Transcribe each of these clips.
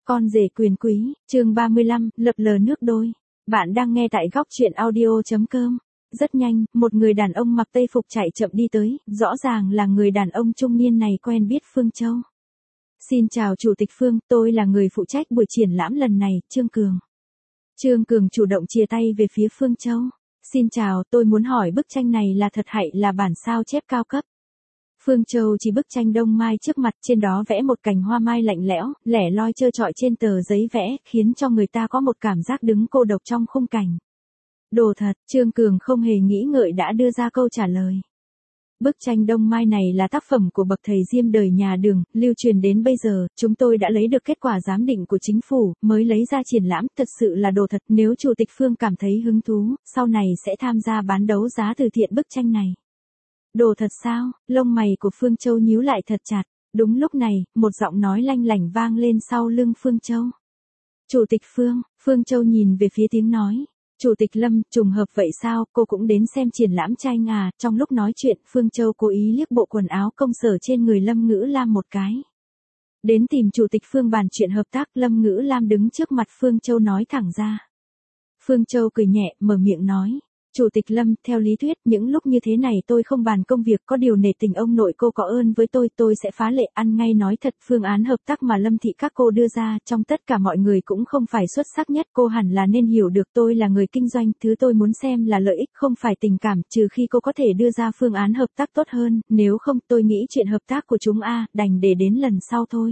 Con rể quyền quý, chương 35, lập lờ nước đôi. Bạn đang nghe tại góc truyện audio.com. Rất nhanh, một người đàn ông mặc tây phục chạy chậm đi tới, rõ ràng là người đàn ông trung niên này quen biết Phương Châu. Xin chào Chủ tịch Phương, tôi là người phụ trách buổi triển lãm lần này, Trương Cường. Trương Cường chủ động chia tay về phía Phương Châu. Xin chào, tôi muốn hỏi bức tranh này là thật hay là bản sao chép cao cấp? Phương Châu chỉ bức tranh đông mai trước mặt, trên đó vẽ một cành hoa mai lạnh lẽo, lẻ loi trơ trọi trên tờ giấy vẽ, khiến cho người ta có một cảm giác đứng cô độc trong khung cảnh. Đồ thật, Trương Cường không hề nghĩ ngợi đã đưa ra câu trả lời. Bức tranh đông mai này là tác phẩm của bậc thầy Diêm đời nhà Đường, lưu truyền đến bây giờ, chúng tôi đã lấy được kết quả giám định của chính phủ, mới lấy ra triển lãm, thật sự là đồ thật. Nếu Chủ tịch Phương cảm thấy hứng thú, sau này sẽ tham gia bán đấu giá từ thiện bức tranh này. Đồ thật sao? Lông mày của Phương Châu nhíu lại thật chặt. Đúng lúc này, một giọng nói lanh lảnh vang lên sau lưng Phương Châu. Chủ tịch Phương, Phương Châu nhìn về phía tiếng nói. Chủ tịch Lâm, trùng hợp vậy sao, cô cũng đến xem triển lãm tranh à? Trong lúc nói chuyện, Phương Châu cố ý liếc bộ quần áo công sở trên người Lâm Ngữ Lam một cái. Đến tìm Chủ tịch Phương bàn chuyện hợp tác, Lâm Ngữ Lam đứng trước mặt Phương Châu nói thẳng ra. Phương Châu cười nhẹ, mở miệng nói. Chủ tịch Lâm, theo lý thuyết, những lúc như thế này tôi không bàn công việc, có điều nể tình ông nội cô có ơn với tôi sẽ phá lệ. Ăn ngay nói thật, phương án hợp tác mà Lâm thị các cô đưa ra, trong tất cả mọi người cũng không phải xuất sắc nhất, cô hẳn là nên hiểu được tôi là người kinh doanh, thứ tôi muốn xem là lợi ích không phải tình cảm, trừ khi cô có thể đưa ra phương án hợp tác tốt hơn, nếu không tôi nghĩ chuyện hợp tác của chúng đành để đến lần sau thôi.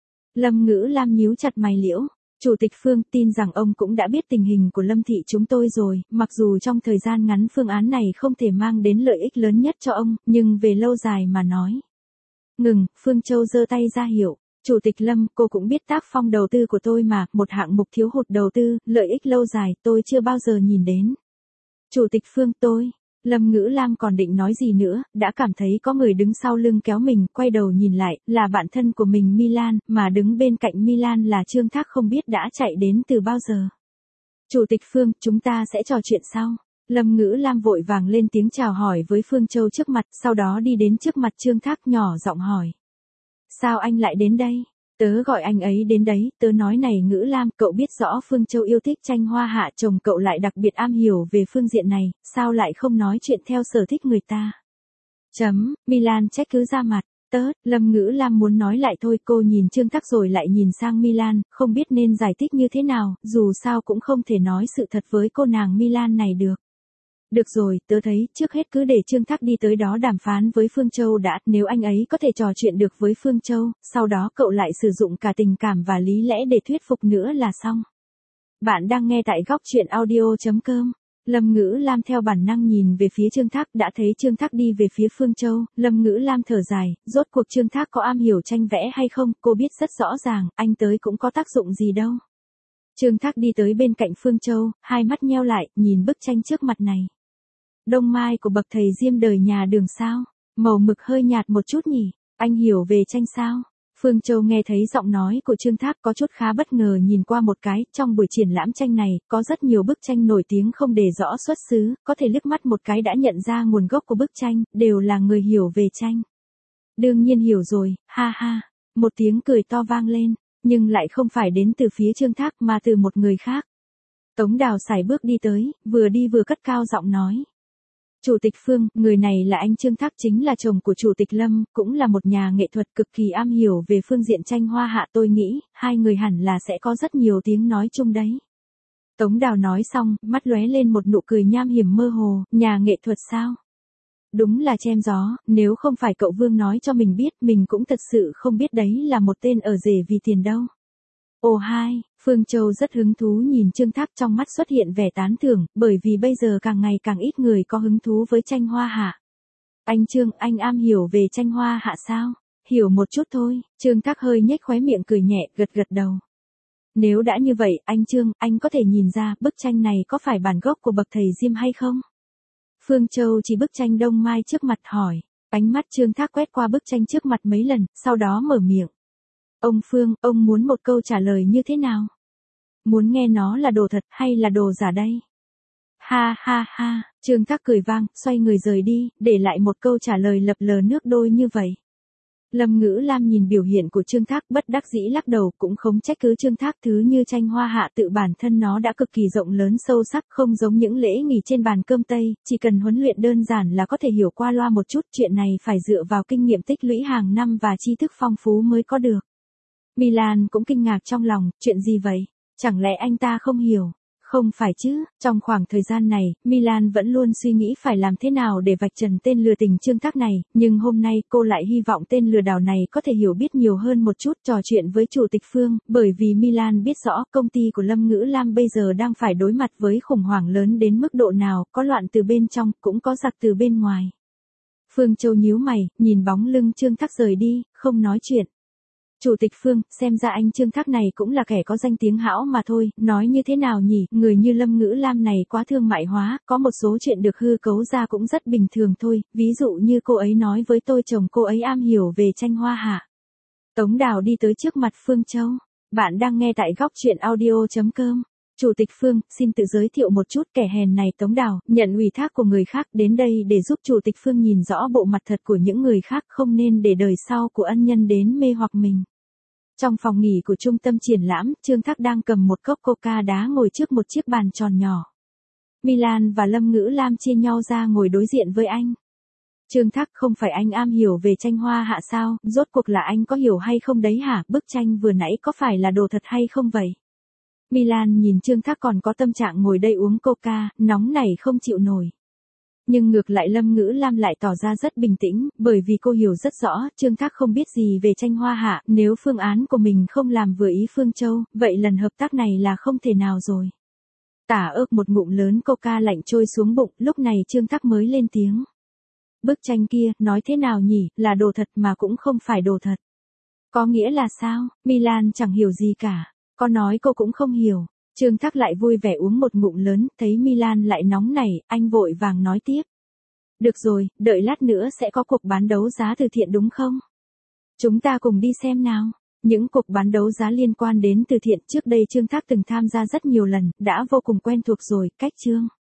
Lâm Ngữ Lam nhíu chặt mày liễu. Chủ tịch Phương tin rằng ông cũng đã biết tình hình của Lâm thị chúng tôi rồi, mặc dù trong thời gian ngắn phương án này không thể mang đến lợi ích lớn nhất cho ông, nhưng về lâu dài mà nói. Ngừng, Phương Châu giơ tay ra hiệu. Chủ tịch Lâm, cô cũng biết tác phong đầu tư của tôi mà, một hạng mục thiếu hụt đầu tư, lợi ích lâu dài tôi chưa bao giờ nhìn đến. Chủ tịch Phương Lâm Ngữ Lam còn định nói gì nữa, đã cảm thấy có người đứng sau lưng kéo mình, quay đầu nhìn lại, là bạn thân của mình Milan, mà đứng bên cạnh Milan là Trương Thác không biết đã chạy đến từ bao giờ. Chủ tịch Phương, chúng ta sẽ trò chuyện sau. Lâm Ngữ Lam vội vàng lên tiếng chào hỏi với Phương Châu trước mặt, sau đó đi đến trước mặt Trương Thác nhỏ giọng hỏi. Sao anh lại đến đây? Tớ gọi anh ấy đến đấy, tớ nói này Ngữ Lam, cậu biết rõ Phương Châu yêu thích tranh hoa hạ, chồng cậu lại đặc biệt am hiểu về phương diện này, sao lại không nói chuyện theo sở thích người ta? Milan trách cứ ra mặt. Lâm Ngữ Lam muốn nói lại thôi, cô nhìn Trương Thác rồi lại nhìn sang Milan, không biết nên giải thích như thế nào, dù sao cũng không thể nói sự thật với cô nàng Milan này được. Được rồi, tớ thấy, trước hết cứ để Trương Thác đi tới đó đàm phán với Phương Châu đã, nếu anh ấy có thể trò chuyện được với Phương Châu, sau đó cậu lại sử dụng cả tình cảm và lý lẽ để thuyết phục nữa là xong. Bạn đang nghe tại góc truyện audio.com. Lâm Ngữ Lam theo bản năng nhìn về phía Trương Thác, đã thấy Trương Thác đi về phía Phương Châu, Lâm Ngữ Lam thở dài, rốt cuộc Trương Thác có am hiểu tranh vẽ hay không, cô biết rất rõ ràng, anh tới cũng có tác dụng gì đâu. Trương Thác đi tới bên cạnh Phương Châu, hai mắt nheo lại, nhìn bức tranh trước mặt này. Đông mai của bậc thầy Diêm đời nhà Đường sao? Màu mực hơi nhạt một chút nhỉ? Anh hiểu về tranh sao? Phương Châu nghe thấy giọng nói của Trương Thác có chút khá bất ngờ, nhìn qua một cái, trong buổi triển lãm tranh này, có rất nhiều bức tranh nổi tiếng không đề rõ xuất xứ, có thể liếc mắt một cái đã nhận ra nguồn gốc của bức tranh, đều là người hiểu về tranh. Đương nhiên hiểu rồi, ha ha. Một tiếng cười to vang lên, nhưng lại không phải đến từ phía Trương Thác mà từ một người khác. Tống Đào sải bước đi tới, vừa đi vừa cất cao giọng nói. Chủ tịch Phương, người này là anh Trương Thác, chính là chồng của Chủ tịch Lâm, cũng là một nhà nghệ thuật cực kỳ am hiểu về phương diện tranh hoa hạ, tôi nghĩ, hai người hẳn là sẽ có rất nhiều tiếng nói chung đấy. Tống Đào nói xong, mắt lóe lên một nụ cười nham hiểm mơ hồ, nhà nghệ thuật sao? Đúng là chém gió, nếu không phải cậu Vương nói cho mình biết, mình cũng thật sự không biết đấy là một tên ở rể vì tiền đâu. Ồ hai, Phương Châu rất hứng thú nhìn Trương Thác, trong mắt xuất hiện vẻ tán thưởng, bởi vì bây giờ càng ngày càng ít người có hứng thú với tranh hoa hạ. Anh Trương, anh am hiểu về tranh hoa hạ sao? Hiểu một chút thôi, Trương Thác hơi nhếch khóe miệng cười nhẹ, gật gật đầu. Nếu đã như vậy, anh Trương, anh có thể nhìn ra bức tranh này có phải bản gốc của bậc thầy Diêm hay không? Phương Châu chỉ bức tranh đông mai trước mặt hỏi, ánh mắt Trương Thác quét qua bức tranh trước mặt mấy lần, sau đó mở miệng. Ông Phương, ông muốn một câu trả lời như thế nào? Muốn nghe nó là đồ thật hay là đồ giả đây? Ha ha ha, Trương Thác cười vang, xoay người rời đi, để lại một câu trả lời lập lờ nước đôi như vậy. Lâm Ngữ Lam nhìn biểu hiện của Trương Thác bất đắc dĩ lắc đầu, cũng không trách cứ Trương Thác, thứ như tranh hoa hạ tự bản thân nó đã cực kỳ rộng lớn sâu sắc, không giống những lễ nghỉ trên bàn cơm Tây, chỉ cần huấn luyện đơn giản là có thể hiểu qua loa một chút, chuyện này phải dựa vào kinh nghiệm tích lũy hàng năm và tri thức phong phú mới có được. Milan cũng kinh ngạc trong lòng, chuyện gì vậy? Chẳng lẽ anh ta không hiểu? Không phải chứ, trong khoảng thời gian này, Milan vẫn luôn suy nghĩ phải làm thế nào để vạch trần tên lừa tình Trương Thác này, nhưng hôm nay cô lại hy vọng tên lừa đảo này có thể hiểu biết nhiều hơn một chút, trò chuyện với Chủ tịch Phương, bởi vì Milan biết rõ công ty của Lâm Ngữ Lam bây giờ đang phải đối mặt với khủng hoảng lớn đến mức độ nào, có loạn từ bên trong, cũng có giặc từ bên ngoài. Phương Châu nhíu mày, nhìn bóng lưng Trương Thác rời đi, không nói chuyện. Chủ tịch Phương, xem ra anh Trương Thác này cũng là kẻ có danh tiếng hão mà thôi, nói như thế nào nhỉ, người như Lâm Ngữ Lam này quá thương mại hóa, có một số chuyện được hư cấu ra cũng rất bình thường thôi, ví dụ như cô ấy nói với tôi chồng cô ấy am hiểu về tranh hoa hạ. Tống Đào đi tới trước mặt Phương Châu, bạn đang nghe tại góc truyện audio.com. Chủ tịch Phương, xin tự giới thiệu một chút, kẻ hèn này Tống Đào, nhận ủy thác của người khác đến đây để giúp Chủ tịch Phương nhìn rõ bộ mặt thật của những người khác, không nên để đời sau của ân nhân đến mê hoặc mình. Trong phòng nghỉ của trung tâm triển lãm, Trương Thác đang cầm một cốc coca đá ngồi trước một chiếc bàn tròn nhỏ. Milan và Lâm Ngữ Lam chia nhau ra ngồi đối diện với anh. Trương Thác, không phải anh am hiểu về tranh hoa hạ sao, rốt cuộc là anh có hiểu hay không đấy hả, bức tranh vừa nãy có phải là đồ thật hay không vậy? Milan nhìn Trương Thác còn có tâm trạng ngồi đây uống coca, nóng này không chịu nổi. Nhưng ngược lại Lâm Ngữ Lam lại tỏ ra rất bình tĩnh, bởi vì cô hiểu rất rõ, Trương Thác không biết gì về tranh hoa hạ, nếu phương án của mình không làm vừa ý Phương Châu, vậy lần hợp tác này là không thể nào rồi. Tả ớt một ngụm lớn coca lạnh trôi xuống bụng, lúc này Trương Thác mới lên tiếng. Bức tranh kia, nói thế nào nhỉ, là đồ thật mà cũng không phải đồ thật. Có nghĩa là sao? Milan chẳng hiểu gì cả. Có nói cô cũng không hiểu. Trương Thác lại vui vẻ uống một ngụm lớn, thấy Milan lại nóng nảy, anh vội vàng nói tiếp. Được rồi, đợi lát nữa sẽ có cuộc bán đấu giá từ thiện đúng không? Chúng ta cùng đi xem nào. Những cuộc bán đấu giá liên quan đến từ thiện trước đây Trương Thác từng tham gia rất nhiều lần, đã vô cùng quen thuộc rồi, cách Trương